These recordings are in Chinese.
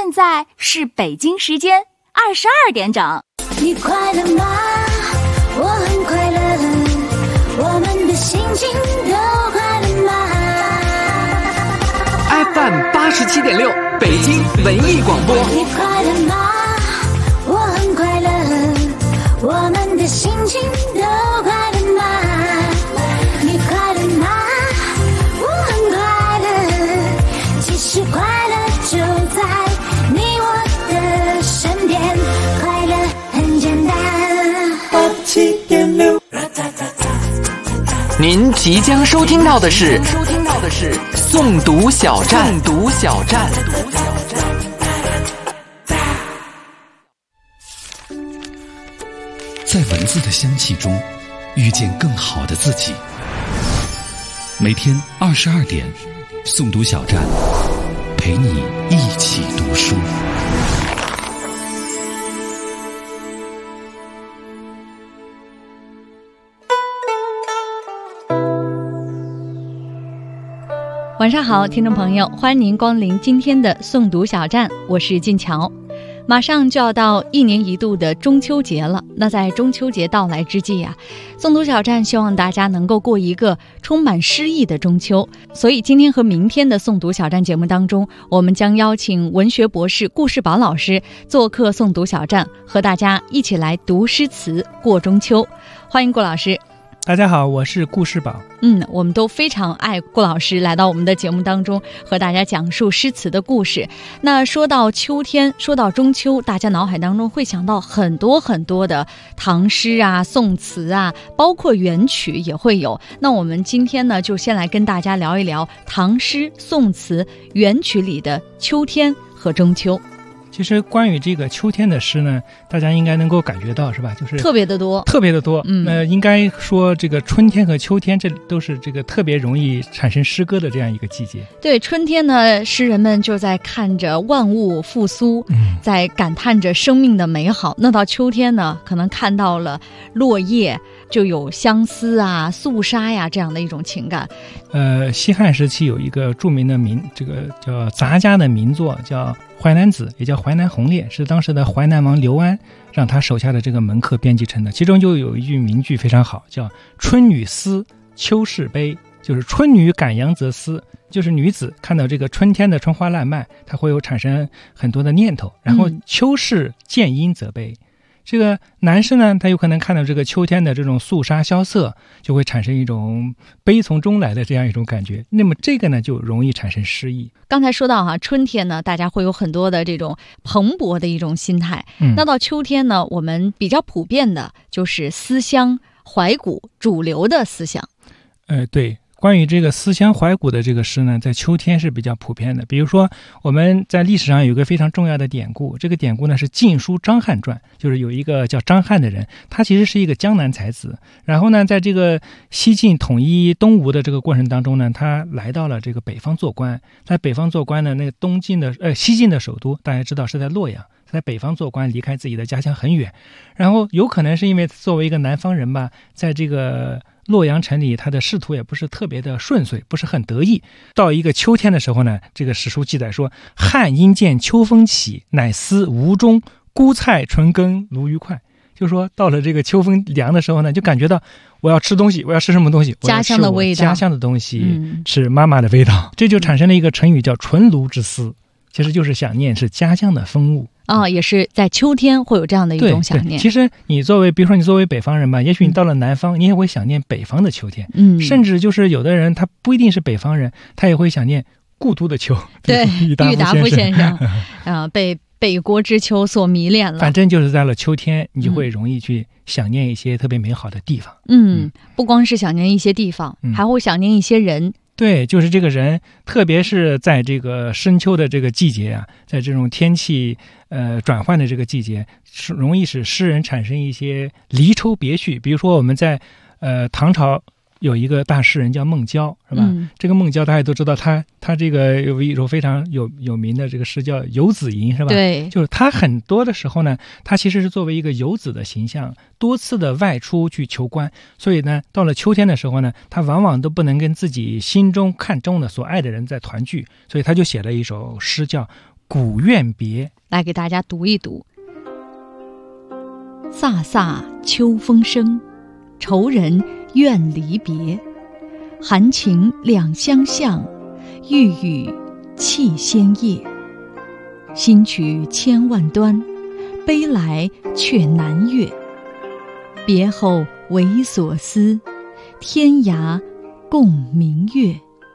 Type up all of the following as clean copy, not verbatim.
现在是北京时间22点整。 你快乐吗？我很快乐，我们的心情都快乐吗？ FM 87.6北京文艺广播。 你快乐吗？我很快乐，我们的心情都快乐吗？你快乐吗？我很快乐，其实快乐就在你我的身边，快乐很简单。87.6。 您即将收听到的是诵读小站。 在文字的香气中遇见更好的自己。每天22点，诵读小站陪你一起读书。 晚上好，听众朋友，欢迎您光临今天的诵读小站，我是静乔。马上就要到1年1度的中秋节了，那在中秋节到来之际诵读小站希望大家能够过一个充满诗意的中秋。所以今天和明天的诵读小站节目当中，我们将邀请文学博士顾世宝老师做客诵读小站，和大家一起来读诗词过中秋。欢迎顾老师。 大家好，我是顾世宝。 我们都非常爱顾老师来到我们的节目当中，和大家讲述诗词的故事。那说到秋天，说到中秋，大家脑海当中会想到很多很多的唐诗啊、宋词啊，包括元曲也会有。那我们今天呢，就先来跟大家聊一聊唐诗、宋词、元曲里的秋天和中秋。 其实关于这个秋天的诗呢，大家应该能够感觉到，是吧？就是特别的多。 应该说这个春天和秋天，这都是这个特别容易产生诗歌的这样一个季节。 对，春天呢，诗人们就在看着万物复苏，在感叹着生命的美好。那到秋天呢，可能看到了落叶，就有相思啊、肃杀呀这样的一种情感。 西汉时期有一个著名的这个叫杂家的名作，叫《淮南子》，也叫《淮南红烈》，是当时的淮南王刘安让他手下的这个门客编辑成的。其中就有一句名句非常好，叫“春女思，秋事悲”，就是春女感阳则思，就是女子看到这个春天的春花烂漫，她会有产生很多的念头，然后秋事见阴则悲。这个男士呢，他有可能看到这个秋天的这种肃杀萧瑟，就会产生一种悲从中来的这样一种感觉。那么这个呢，就容易产生诗意。 刚才说到春天呢，大家会有很多的这种蓬勃的一种心态。那到秋天呢，我们比较普遍的就是思乡怀古，主流的思想。 对。关于这个思乡怀古的这个诗呢，在秋天是比较普遍的。比如说我们在历史上有一个非常重要的典故，这个典故呢是《晋书·张翰传》，就是有一个叫张翰的人，他其实是一个江南才子。然后呢，在这个西晋统一东吴的这个过程当中呢，他来到了这个北方做官。在北方做官呢，那个西晋的首都大家知道是在洛阳。在北方做官，离开自己的家乡很远，然后有可能是因为作为一个南方人吧，在这个洛阳城里，他的仕途也不是特别的顺遂，不是很得意。到一个秋天的时候呢，这个史书记载说，汉因见秋风起，乃思吴中，菇菜纯羹鲈鱼块。就说到了这个秋风凉的时候呢，就感觉到我要吃东西，我要吃什么东西？ 家乡的味道， 家乡的东西，吃妈妈的味道。这就产生了一个成语叫纯鲈之思，其实就是想念是家乡的风物。 也是在秋天会有这样的一种想念。 其实比如说你作为北方人吧，也许你到了南方，你也会想念北方的秋天。甚至就是有的人他不一定是北方人，他也会想念故都的秋。 对，郁达夫先生被北国之秋所迷恋了。 反正就是在了秋天，你就会容易去想念一些特别美好的地方。 不光是想念一些地方，还会想念一些人。 对，就是这个人，特别是在这个深秋的这个季节啊，在这种天气转换的这个季节，容易使诗人产生一些离愁别绪。比如说我们在唐朝有一个大诗人叫孟郊，是吧？这个孟郊大家都知道，他这个有一首非常有名的这个诗叫《游子吟》，是吧？ 对， 就是他很多的时候呢，他其实是作为一个游子的形象，多次的外出去求官，所以呢，到了秋天的时候呢，他往往都不能跟自己心中看中的所爱的人在团聚，所以他就写了一首诗叫古怨别》， 来给大家读一读。飒飒秋风生，愁人怨离别。含情两相向，欲语泣先夜。心曲千万端，悲来却难越。别后唯所思，天涯共明月。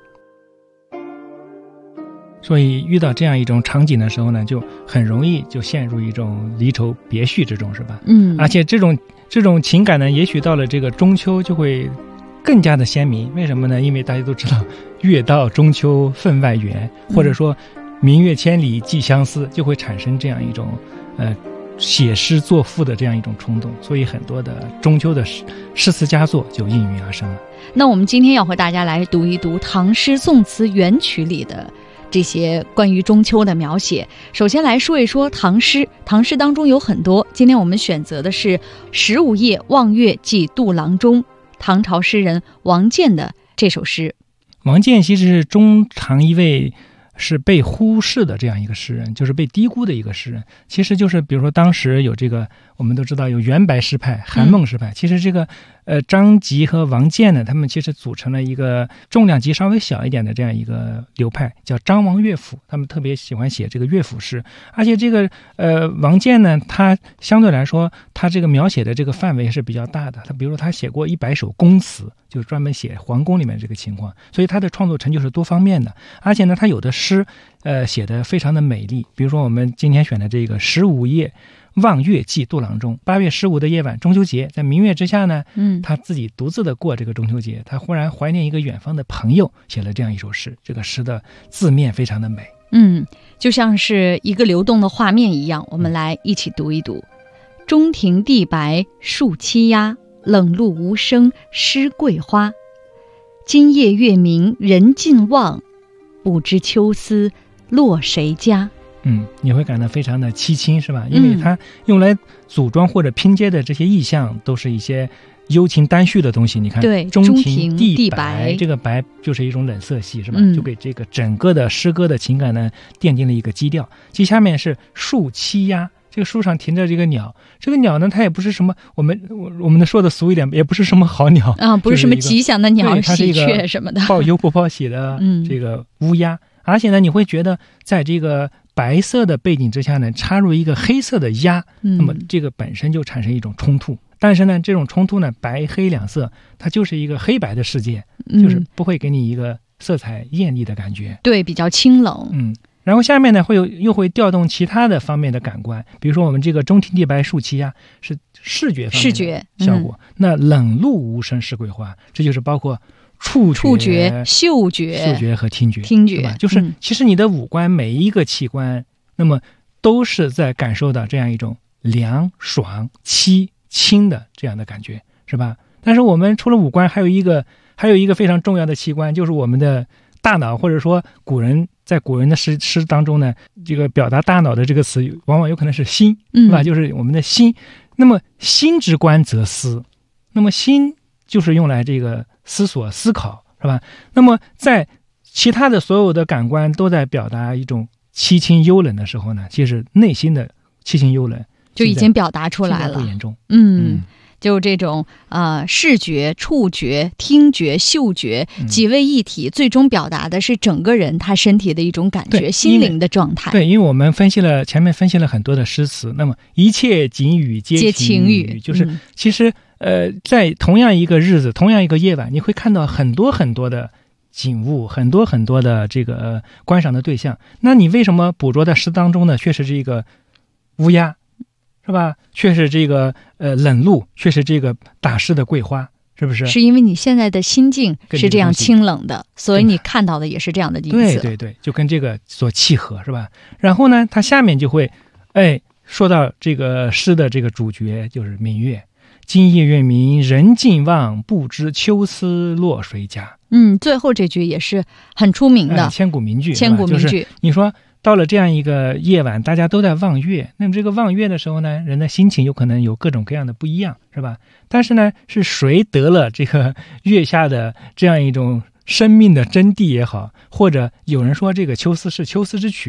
所以遇到这样一种场景的时候呢，就很容易就陷入一种离愁别绪之中，是吧？而且这种情感呢，也许到了这个中秋就会更加的鲜明。为什么呢？因为大家都知道月到中秋分外圆，或者说明月千里寄相思，就会产生这样一种写诗作赋的这样一种冲动，所以很多的中秋的诗词佳作就应运而生了。 那我们今天要和大家来读一读唐诗宋词元曲里的这些关于中秋的描写。首先来说一说唐诗，唐诗当中有很多，今天我们选择的是十五夜望月寄杜郎中，唐朝诗人王建的这首诗。 王建其实是中唐一位是被忽视的这样一个诗人，就是被低估的一个诗人。其实就是比如说当时有这个，我们都知道有元白诗派、韩孟诗派，其实这个张籍和王建呢，他们其实组成了一个重量级稍微小一点的这样一个流派，叫张王乐府。他们特别喜欢写这个乐府诗，而且这个王建呢，他相对来说他这个描写的这个范围是比较大的。他比如说他写过100首宫词，就是专门写皇宫里面这个情况，所以他的创作成就是多方面的。而且呢，他有的诗写得非常的美丽，比如说我们今天选的这个15夜望月寄杜郎中。8月15的夜晚，中秋节，在明月之下呢，他自己独自的过这个中秋节，他忽然怀念一个远方的朋友，写了这样一首诗。这个诗的字面非常的美， 就像是一个流动的画面一样。我们来一起读一读。中庭地白树栖鸦，冷露无声湿桂花。今夜月明人尽望，不知秋思落谁家。 你会感到非常的凄清，是吧？因为它用来组装或者拼接的这些意象都是一些幽情单叙的东西。你看， 对， 中庭地白，这个白就是一种冷色系，是吧？就给这个整个的诗歌的情感呢奠定了一个基调。其下面是树栖鸦，这个树上停着这个鸟，这个鸟呢，它也不是什么我们的说的俗一点，也不是什么好鸟啊，不是什么吉祥的鸟，喜鹊什么的， 报忧不报喜的这个乌鸦。而且呢，你会觉得在这个白色的背景之下呢，插入一个黑色的鸦，那么这个本身就产生一种冲突。但是呢，这种冲突呢，白黑两色，它就是一个黑白的世界，就是不会给你一个色彩艳丽的感觉。 对，比较清冷。 然后下面呢，又会调动其他的方面的感官，比如说我们这个中庭地白树栖鸦是视觉方面的效果，那冷露无声湿桂花，这就是包括触觉、嗅觉和听觉，是吧？就是其实你的五官每一个器官，那么都是在感受到这样一种凉、爽、凄、清的这样的感觉，是吧？但是我们除了五官，还有一个非常重要的器官，就是我们的大脑，或者说在古人的诗当中呢，这个表达大脑的这个词，往往有可能是心，是吧？就是我们的心。那么心之官则思，那么心就是用来这个思索、思考，是吧？那么在其他的所有的感官都在表达一种凄清幽冷的时候呢，其实内心的凄清幽冷就已经表达出来了， 不严重。 就这种视觉、触觉、听觉、嗅觉几位一体，最终表达的是整个人他身体的一种感觉、心灵的状态。 对，因为我们前面分析了很多的诗词，那么一切景语皆情语，就是其实在同样一个日子、同样一个夜晚，你会看到很多很多的景物，很多很多的这个观赏的对象。那你为什么捕捉在诗当中呢？却是这个乌鸦，是吧？却是这个冷露，却是这个打湿的桂花，是不是？ 是因为你现在的心境是这样清冷的，所以你看到的也是这样的意思。 对，就跟这个所契合，是吧？然后呢，它下面就会说到这个诗的这个主角就是明月。今夜月明人尽望，不知秋思落谁家。 最后这句也是很出名的千古名句。 就是你说到了这样一个夜晚，大家都在望月，那么这个望月的时候呢，人的心情有可能有各种各样的不一样，是吧？但是呢，是谁得了这个月下的这样一种生命的真谛也好，或者有人说这个秋思是秋思之曲，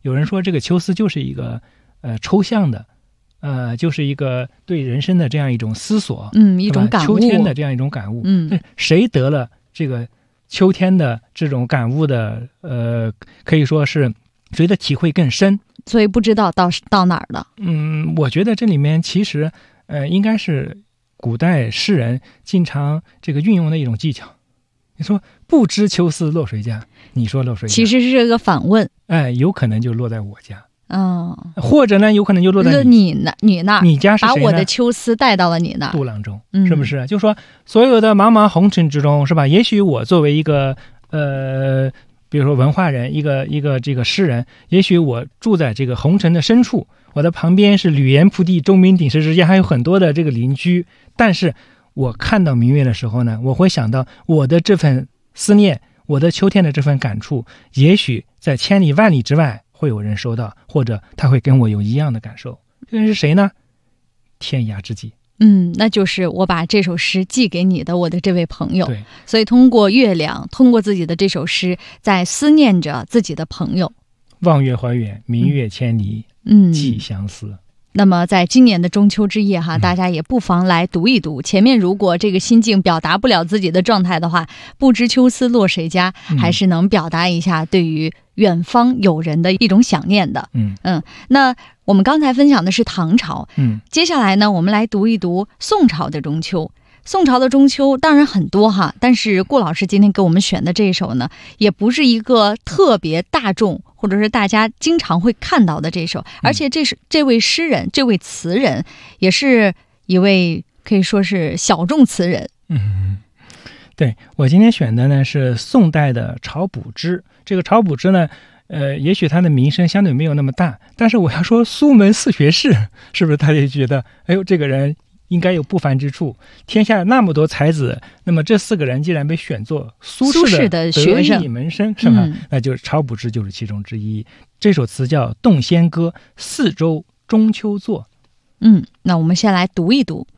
有人说这个秋思就是一个抽象的，就是一个对人生的这样一种思索， 一种感悟， 秋天的这样一种感悟。谁得了这个秋天的这种感悟的，可以说是谁的体会更深， 所以不知道到哪儿了。 我觉得这里面其实应该是古代诗人经常这个运用的一种技巧。你说不知秋思落谁家，你说落谁家， 其实是个反问。 有可能就落在我家。 或者呢，有可能就落在你那儿， 你家是谁呢？ 把我的秋思带到了你那儿， 杜郎中，是不是？就说所有的茫茫红尘之中，是吧？也许我作为一个比如说文化人，一个这个诗人，也许我住在这个红尘的深处，我的旁边是吕岩铺地、钟鸣鼎食之间，还有很多的这个邻居，但是我看到明月的时候呢，我会想到我的这份思念，我的秋天的这份感触，也许在千里万里之外会有人收到，或者他会跟我有一样的感受。这人是谁呢？天涯知己。 那就是我把这首诗寄给你的我的这位朋友。 对， 所以通过月亮，通过自己的这首诗，在思念着自己的朋友。 望月怀远，明月千里，寄相思。 那么在今年的中秋之夜大家也不妨来读一读。前面如果这个心境表达不了自己的状态的话，不知秋思落谁家，还是能表达一下对于远方友人的一种想念的。那我们刚才分享的是唐朝，接下来呢，我们来读一读宋朝的中秋。宋朝的中秋当然很多但是顾老师今天给我们选的这一首呢，也不是一个特别大众或者是大家经常会看到的这首，而且这位诗人，这位词人也是一位可以说是小众词人。 对，我今天选的呢是宋代的晁补之。这个晁补之呢，也许他的名声相对没有那么大，但是我要说苏门四学士，是不是大家就觉得，哎呦，这个人应该有不凡之处？天下那么多才子，那么这4个人既然被选作苏轼的学生得意门生，是吧？那就是晁补之就是其中之一。这首词叫《洞仙歌》，四周中秋作。 那我们先来读一读。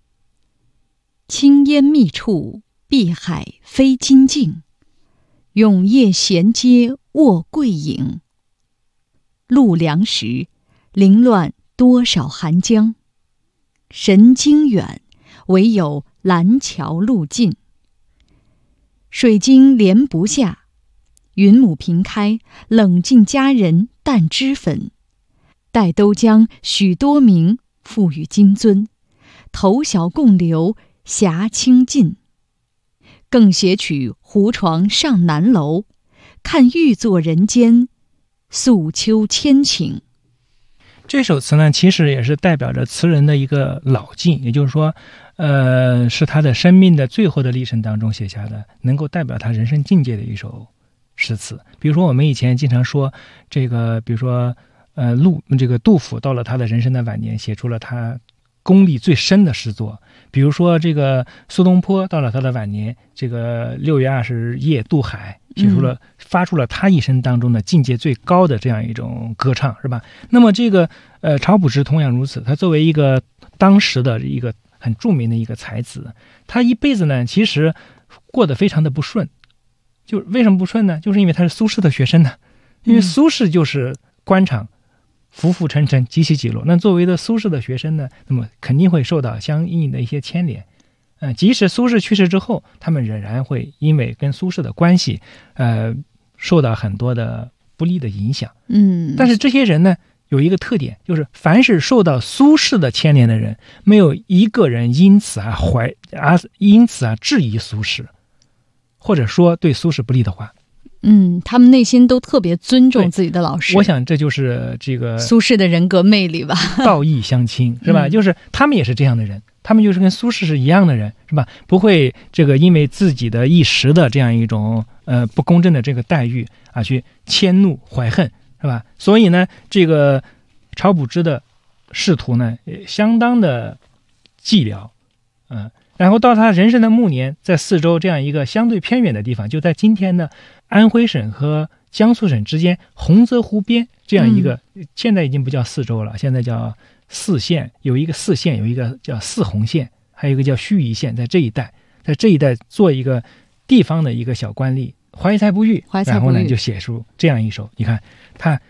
青烟密处，碧海飞金镜，永夜闲阶卧桂影。路凉时，凌乱多少寒江。神经远，唯有蓝桥路近。水晶帘不下，云母屏开，冷静佳人淡脂粉。待都将许多名，付与金樽。头小共流，霞清尽。更携取胡床上南楼，看玉作人间，诉秋千顷。 这首词呢，其实也是代表着词人的一个老境，也就是说，是他的生命的最后的历程当中写下的，能够代表他人生境界的一首诗词。比如说，我们以前经常说这个，比如说，这个杜甫到了他的人生的晚年，写出了他功力最深的诗作。比如说，这个苏东坡到了他的晚年，这个6月20夜渡海，写出了发出了他一生当中的境界最高的这样一种歌唱，是吧？那么这个晁补之同样如此，他作为一个当时的一个很著名的一个才子，他一辈子呢其实过得非常的不顺。就为什么不顺呢？就是因为他是苏轼的学生呢，因为苏轼就是官场浮浮沉沉，几起几落。那作为的苏轼的学生呢，那么肯定会受到相应的一些牵连。即使苏轼去世之后，他们仍然会因为跟苏轼的关系，受到很多的不利的影响。但是这些人呢，有一个特点，就是凡是受到苏轼的牵连的人，没有一个人因此质疑苏轼，或者说对苏轼不利的话。 他们内心都特别尊重自己的老师。 我想这就是这个苏轼的人格魅力吧， 道义相亲，是吧？就是他们也是这样的人，他们就是跟苏轼是一样的人，是吧？不会这个因为自己的一时的这样一种不公正的这个待遇去迁怒怀恨，是吧？所以呢，这个晁补之的仕途呢也相当的寂寥，然后到他人生的暮年，在四周这样一个相对偏远的地方，就在今天的安徽省和江苏省之间洪泽湖边这样一个，现在已经不叫四州了，现在叫四县，有一个四县，有一个叫四洪县，还有一个叫盱眙县，在这一带做一个地方的一个小官吏，怀才不遇，然后呢就写出这样一首，你看他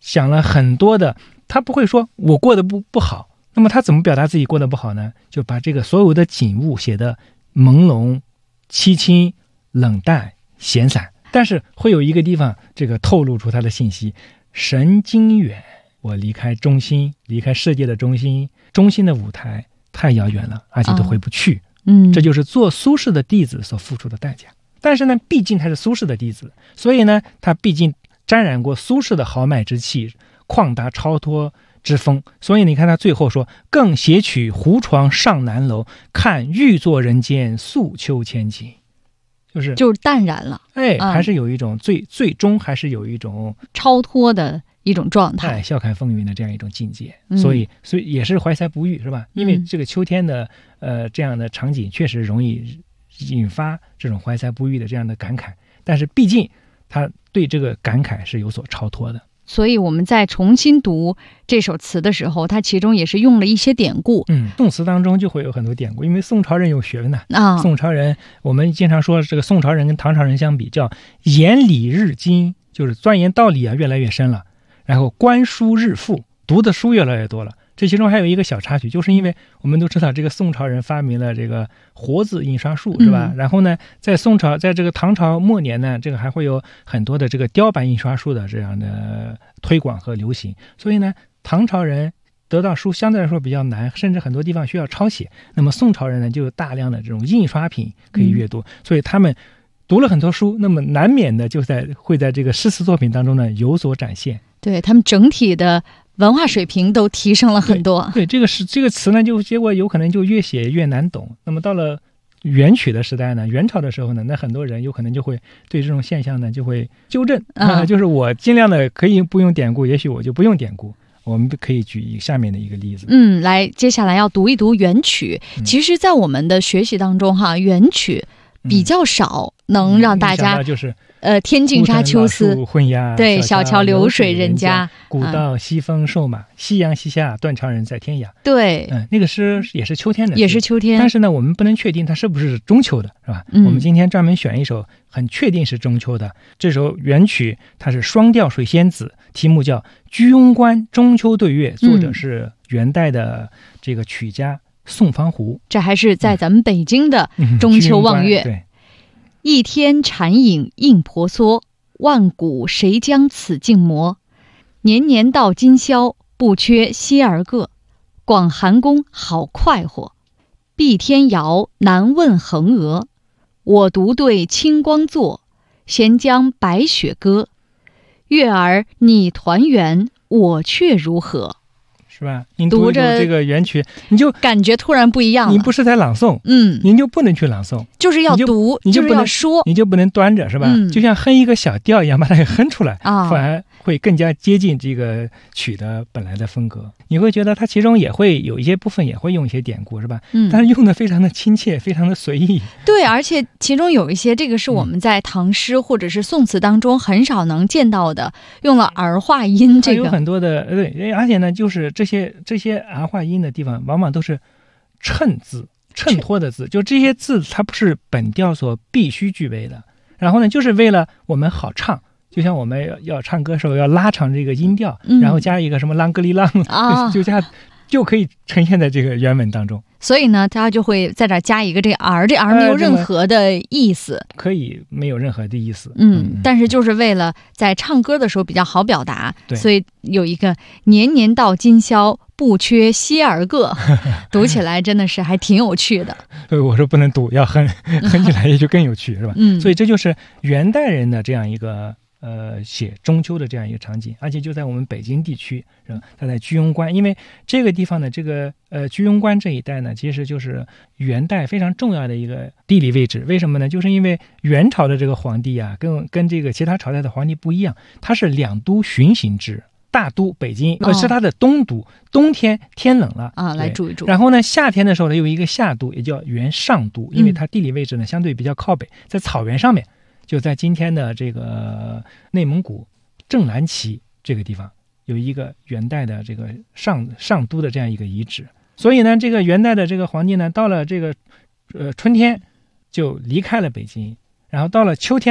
想了很多的，他不会说我过得不好，那么他怎么表达自己过得不好呢？就把这个所有的景物写得朦胧、凄清、冷淡、闲散，但是会有一个地方这个透露出他的信息：神经远，我离开中心，离开世界的中心，中心的舞台太遥远了，而且都回不去。这就是做苏轼的弟子所付出的代价。但是呢，毕竟他是苏轼的弟子，所以呢，他毕竟沾染过苏轼的豪迈之气、旷达超脱之风，所以你看他最后说：“更携取胡床上南楼，看欲作人间素秋千景。”就是淡然了， 还是有一种最终还是有一种超脱的一种状态， 笑看风云的这样一种境界。所以也是怀才不遇，是吧？因为这个秋天的这样的场景确实容易引发这种怀才不遇的这样的感慨，但是毕竟他对这个感慨是有所超脱的。 所以我们在重新读这首词的时候，它其中也是用了一些典故。 宋词当中就会有很多典故，因为宋朝人有学问呢。宋朝人，我们经常说这个宋朝人跟唐朝人相比，叫言理日精，就是钻研道理越来越深了，然后观书日富，读的书越来越多了。这其中还有一个小插曲，就是因为我们都知道这个宋朝人发明了这个活字印刷术，是吧？然后呢，在这个唐朝末年呢，这个还会有很多的这个雕版印刷术的这样的推广和流行，所以呢，唐朝人得到书相对来说比较难，甚至很多地方需要抄写。那么宋朝人呢，就有大量的这种印刷品可以阅读，所以他们读了很多书，那么难免的会在这个诗词作品当中呢有所展现。 对，他们整体的文化水平都提升了很多。 对，这个词呢，就结果有可能就越写越难懂。那么到了元曲的时代呢，元朝的时候呢，那很多人有可能就会对这种现象呢就会纠正就是我尽量的可以不用典故，也许我就不用典故。我们可以举下面的一个例子。 接下来要读一读元曲。其实在我们的学习当中元曲比较少能让大家就是天净沙秋思，对，小桥流水人家， 古道西风瘦马，夕阳西下，断肠人在天涯。 对， 那个诗也是秋天的， 也是秋天。 但是呢，我们不能确定它是不是中秋的，是吧？我们今天专门选一首很确定是中秋的。这首元曲它是双调水仙子，题目叫《居庸关中秋对月》，作者是元代的这个曲家宋方湖。 这还是在咱们北京的中秋望月。 对。 一天禅影映婆娑，万古谁将此境磨？年年到今宵，不缺歇儿个。广寒宫好快活，碧天遥难问衡娥。我独对清光坐，闲将白雪歌。月儿你团圆，我却如何？ 是吧？你读着这个元曲，你就感觉突然不一样了。 你不是在朗诵，您就不能去朗诵， 就是要读， 你就不能说， 你就不能端着，是吧？就像哼一个小调一样，把它给哼出来反而会更加接近这个曲的本来的风格。你会觉得它其中也会有一些部分也会用一些典故，是吧？但是用的非常的亲切，非常的随意。 对，而且其中有一些，这个是我们在唐诗或者是宋词当中很少能见到的，用了儿化音。这个有很多的对，而且呢，就是这些儿化音的地方，往往都是衬字、衬托的字，就这些字它不是本调所必须具备的。然后呢，就是为了我们好唱。就像我们要唱歌的时候要拉长这个音调，然后加一个什么啷个哩啷就可以呈现在这个原文当中。 所以呢，他就会在这加一个这儿，这儿没有任何的意思， 可以没有任何的意思。 但是就是为了在唱歌的时候比较好表达，所以有一个年年到今宵，不缺歇儿个，读起来真的是还挺有趣的。 所以我说不能读，要哼起来也就更有趣，是吧？所以这就是元代人的这样一个写中秋的这样一个场景，而且就在我们北京地区，它在居庸关，因为这个地方呢，这个居庸关这一带呢，其实就是元代非常重要的一个地理位置。为什么呢？就是因为元朝的这个皇帝啊，跟这个其他朝代的皇帝不一样，他是两都巡行制。大都北京是它的东都，冬天天冷了来住一住。 然后呢，夏天的时候呢，有一个夏都，也叫元上都，因为它地理位置呢相对比较靠北，在草原上面。就在今天的这个内蒙古正蓝旗这个地方，有一个元代的这个上都的这样一个遗址。所以呢，这个元代的这个皇帝呢，到了这个春天就离开了北京，然后到了秋天呢，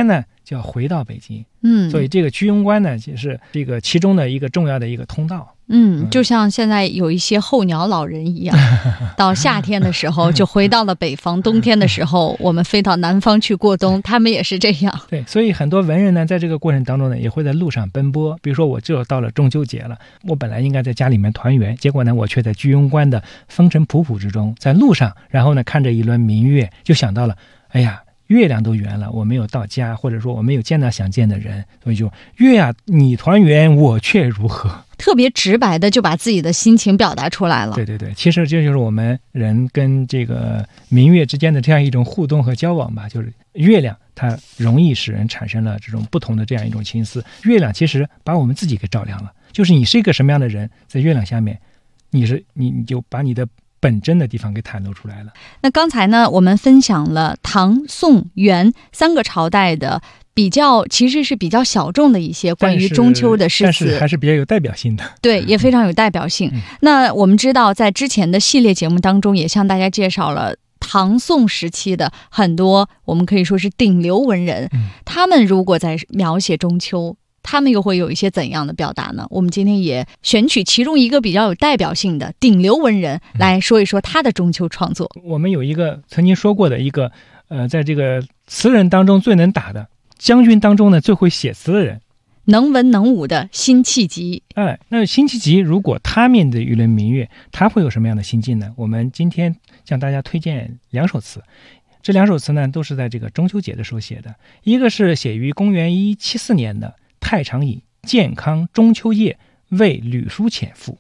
就要回到北京。 嗯， 所以这个居庸关呢，也是这个其中的一个重要的一个通道。 就像现在有一些候鸟老人一样，到夏天的时候就回到了北方，冬天的时候我们飞到南方去过冬，他们也是这样。 对，所以很多文人呢，在这个过程当中呢，也会在路上奔波。比如说，我就到了中秋节了，我本来应该在家里面团圆，结果呢，我却在居庸关的风尘仆仆之中，在路上，然后呢，看着一轮明月，就想到了，哎呀，月亮都圆了，我没有到家，或者说我没有见到想见的人，所以就月啊，你团圆，我却如何？ 特别直白的就把自己的心情表达出来了。 对对对，其实这就是我们人跟这个明月之间的这样一种互动和交往吧。就是月亮它容易使人产生了这种不同的这样一种情思。月亮其实把我们自己给照亮了，就是你是一个什么样的人，在月亮下面，你就把你的本真的地方给袒露出来了。 那刚才呢，我们分享了唐、宋、元三个朝代的其实是比较小众的一些关于中秋的诗词， 但是还是比较有代表性的。 对，也非常有代表性。那我们知道，在之前的系列节目当中，也向大家介绍了唐宋时期的很多我们可以说是顶流文人，他们如果在描写中秋，他们又会有一些怎样的表达呢？我们今天也选取其中一个比较有代表性的顶流文人来说一说他的中秋创作。 我们有一个曾经说过的一个在这个词人当中最能打的，将军当中呢最会写词的人， 能文能武的辛弃疾。 那辛弃疾如果他面对一轮明月，他会有什么样的心境呢？我们今天向大家推荐2首词，这2首词呢都是在这个中秋节的时候写的。一个是写于公元1174年的太常尹健康中秋夜为吕书潜赋。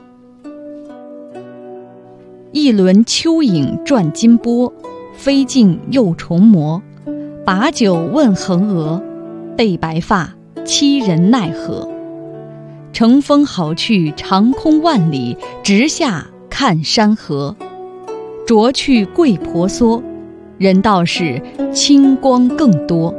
一轮蚯蚓转金波，飞尽又重磨。把酒问衡娥，被白发欺人奈何？乘风好去长空万里，直下看山河。濯去桂婆娑，人道是清光更多。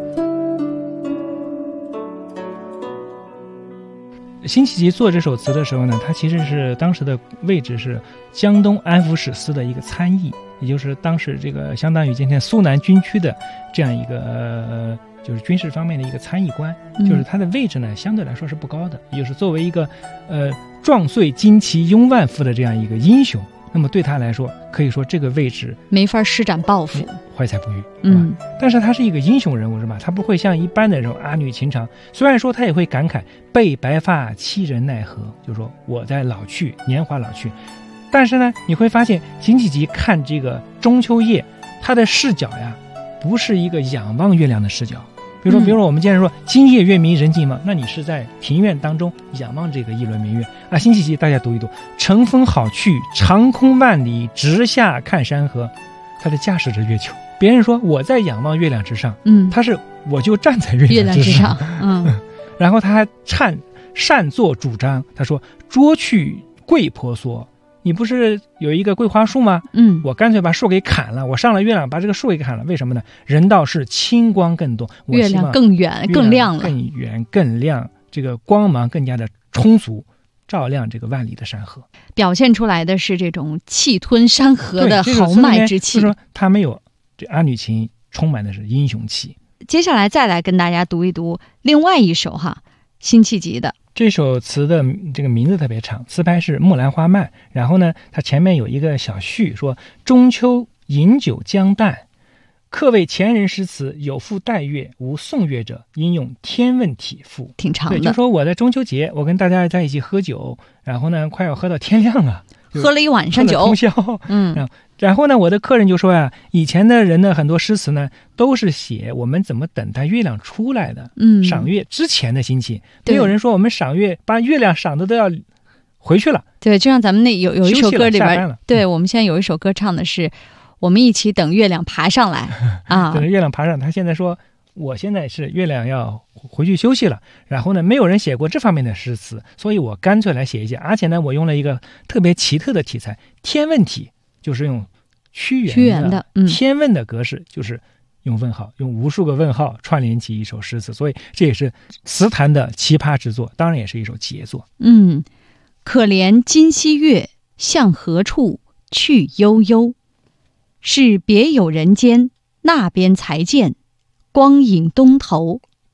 辛弃疾做这首词的时候呢，他其实是当时的位置是江东安抚使司的一个参议，也就是当时这个相当于今天苏南军区的这样一个就是军事方面的一个参议官，就是他的位置呢相对来说是不高的，也就是作为一个壮岁旌旗拥万夫的这样一个英雄，那么对他来说可以说这个位置没法施展抱负， 怀才不遇。但是他是一个英雄人物是吧？他不会像一般的这种阿谀情长，虽然说他也会感慨被白发欺人奈何，就是说我在老去，年华老去，但是呢你会发现辛弃疾看这个中秋夜，他的视角呀不是一个仰望月亮的视角。比如说我们今天说今夜月明人尽望，那你是在庭院当中仰望这个一轮明月啊。辛弃疾大家读一读，乘风好去长空万里，直下看山河，他的驾驶着月球。别人说我在仰望月亮之上，他是我就站在月亮之上，然后他还擅作主张，他说捉去桂婆娑，你不是有一个桂花树吗？我干脆把树给砍了，我上了月亮把这个树给砍了，为什么呢？人道是清光更多， 月亮更远更亮了， 更远更亮，这个光芒更加的充足，照亮这个万里的山河， 表现出来的是这种气吞山河的豪迈之气。 就是说他没有这阿谀情，充满的是英雄气。 接下来再来跟大家读一读另外一首辛弃疾的。 这首词的这个名字特别长，词牌是《木兰花漫》，然后呢它前面有一个小序，说中秋饮酒将淡，客谓前人诗词有赋代月，无宋月者，应用天问体赋。 挺长的。 对，就说我在中秋节，我跟大家在一起喝酒，然后呢快要喝到天亮了， 喝了一晚上酒， 通宵。然后呢我的客人就说呀，以前的人的很多诗词呢都是写我们怎么等待月亮出来的，赏月之前的心情。没有人说我们赏月把月亮赏的都要回去了。对， 就像咱们那有一首歌里边，对，我们现在有一首歌唱的是我们一起等月亮爬上来啊， 等月亮爬上。他现在说我现在是月亮要回去休息了，然后呢没有人写过这方面的诗词，所以我干脆来写一写，而且呢我用了一个特别奇特的题材，天问体，就是用屈原的天问的格式，就是用问号，用无数个问号串联起一首诗词，所以这也是词坛的奇葩之作，当然也是一首杰作。 可怜今夕月，向何处去悠悠？是别有人间，那边才见，光影东头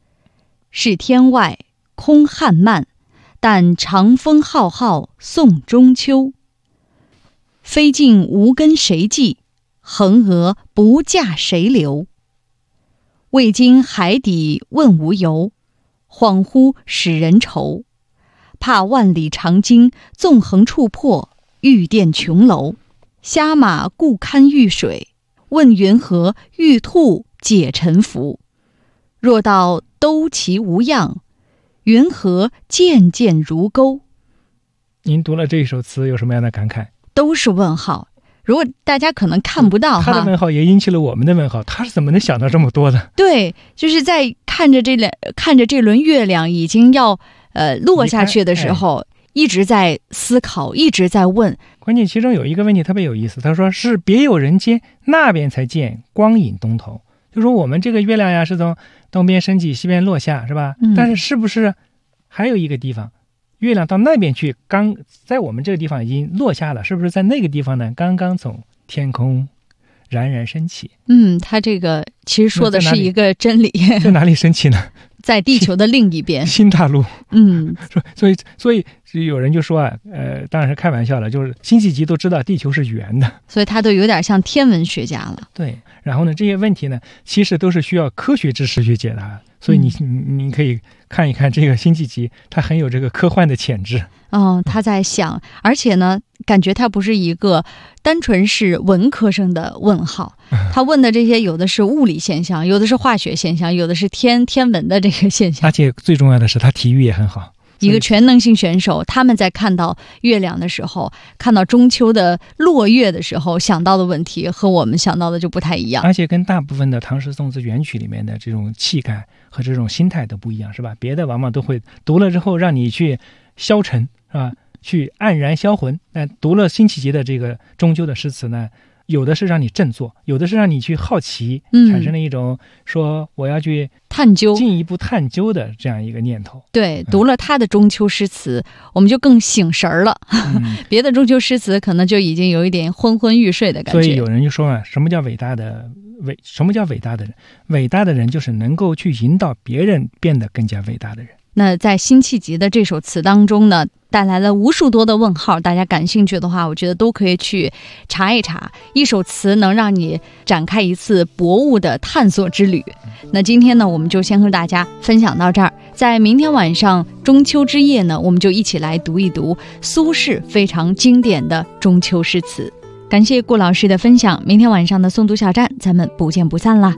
是天外空汉漫，但长风浩浩送中秋。飞尽无根谁寄，横娥不嫁谁留？未经海底问无由，恍惚使人愁。怕万里长鲸纵横触破，玉殿琼楼。虾马顾堪玉水，问云何玉兔解沉浮？若道兜其无恙，云何渐渐如钩？ 您读了这一首词有什么样的感慨？ 都是问号。如果大家可能看不到他的问号也引起了我们的问号，他是怎么能想到这么多的？ 对，就是在看着这轮月亮已经要落下去的时候，一直在思考，一直在问。 关键其中有一个问题特别有意思，他说是别有人间，那边才见光影东头。就说我们这个月亮呀是从东边升起西边落下，是吧？但是是不是还有一个地方月亮到那边去，刚在我们这个地方已经落下了，是不是在那个地方呢刚刚从天空冉冉升起？ 他这个其实说的是一个真理。 在哪里升起呢？ 在地球的另一边， 新大陆。所以有人就说啊，当然是开玩笑了，就是辛弃疾都知道地球是圆的， 所以他都有点像天文学家了。 对，然后呢，这些问题呢，其实都是需要科学知识去解答，所以你可以看一看这个辛弃疾，他很有这个科幻的潜质。 他在想，而且呢，感觉他不是一个单纯是文科生的问号，他问的这些有的是物理现象，有的是化学现象，有的是天文的这个现象。 而且最重要的是，他体育也很好， 一个全能性选手。他们在看到月亮的时候，看到中秋的落月的时候，想到的问题和我们想到的就不太一样， 而且跟大部分的唐诗宋词元曲里面的这种气概和这种心态都不一样，是吧？别的往往都会读了之后让你去消沉，是吧？去黯然销魂。但读了辛弃疾的这个中秋的诗词呢，有的是让你振作，有的是让你去好奇，产生了一种说我要去探究， 进一步探究的这样一个念头。 对，读了他的中秋诗词，我们就更醒神了。别的中秋诗词可能就已经有一点昏昏欲睡的感觉。 所以有人就说啊，什么叫伟大的人？伟大的人就是能够去引导别人变得更加伟大的人。 那在辛弃疾的这首词当中呢，带来了无数多的问号，大家感兴趣的话，我觉得都可以去查一查。一首词能让你展开一次博物的探索之旅。那今天呢，我们就先和大家分享到这儿。在明天晚上中秋之夜呢，我们就一起来读一读苏轼非常经典的中秋诗词。感谢顾老师的分享，明天晚上的诵读小站咱们不见不散啦。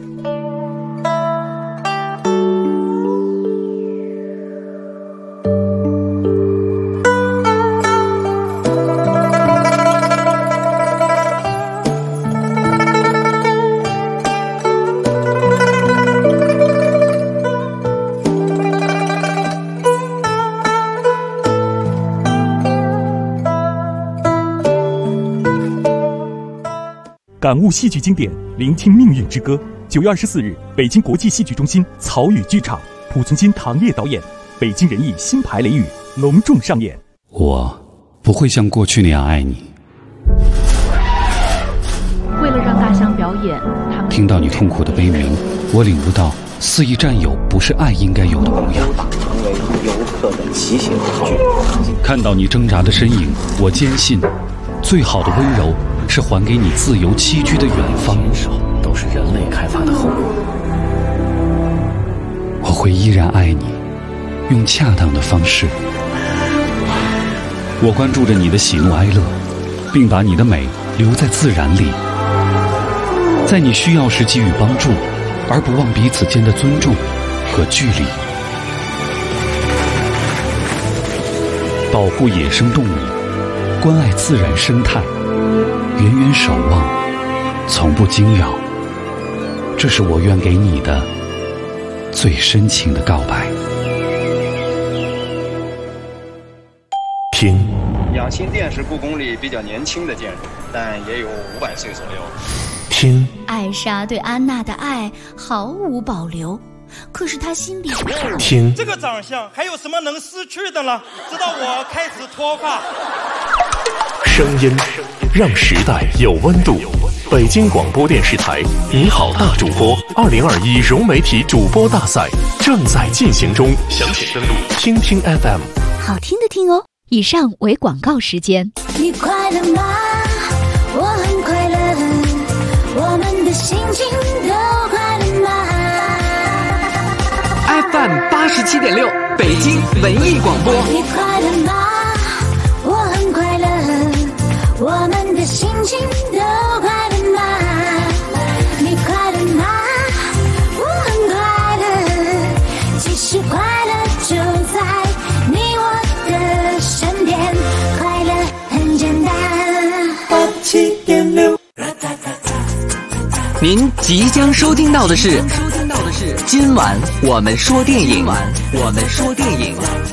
感悟戏剧经典，聆听命运之歌。9月24日，北京国际戏剧中心草语剧场，濮存昕、唐烈导演，北京人艺新牌雷雨隆重上演。 我不会像过去那样爱你。 为了让大象表演，他们听到你痛苦的悲鸣，我领悟到肆意占有不是爱应该有的模样。 成为游客的骑行工具。 看到你挣扎的身影，我坚信，最好的温柔是还给你自由栖居的远方。 都是人类开发的后果。 我会依然爱你，用恰当的方式。我关注着你的喜怒哀乐，并把你的美留在自然里，在你需要时给予帮助，而不忘彼此间的尊重和距离。保护野生动物，关爱自然生态，远远守望，从不惊扰。这是我愿给你的最深情的告白。 听， 养心殿是故宫里比较年轻的建筑，但也有500岁左右。 听， 艾莎对安娜的爱毫无保留，可是她心里听， 这个长相还有什么能失去的了？直到我开始脱发。 声音让时代有温度， 北京广播电视台你好大主播2021融媒体主播大赛正在进行中，详情登录听听 FM。 好听的听哦。以上为广告时间。 你快乐吗？我很快乐，我们的心情都快乐吗？ FM 87.6北京文艺广播。 你快乐吗？我很快乐，我们的心情都快乐吗？你快乐吗？我很快乐，其实快乐就在你我的身边，快乐很简单。87.6。 您即将收听到的是今晚我们说电影。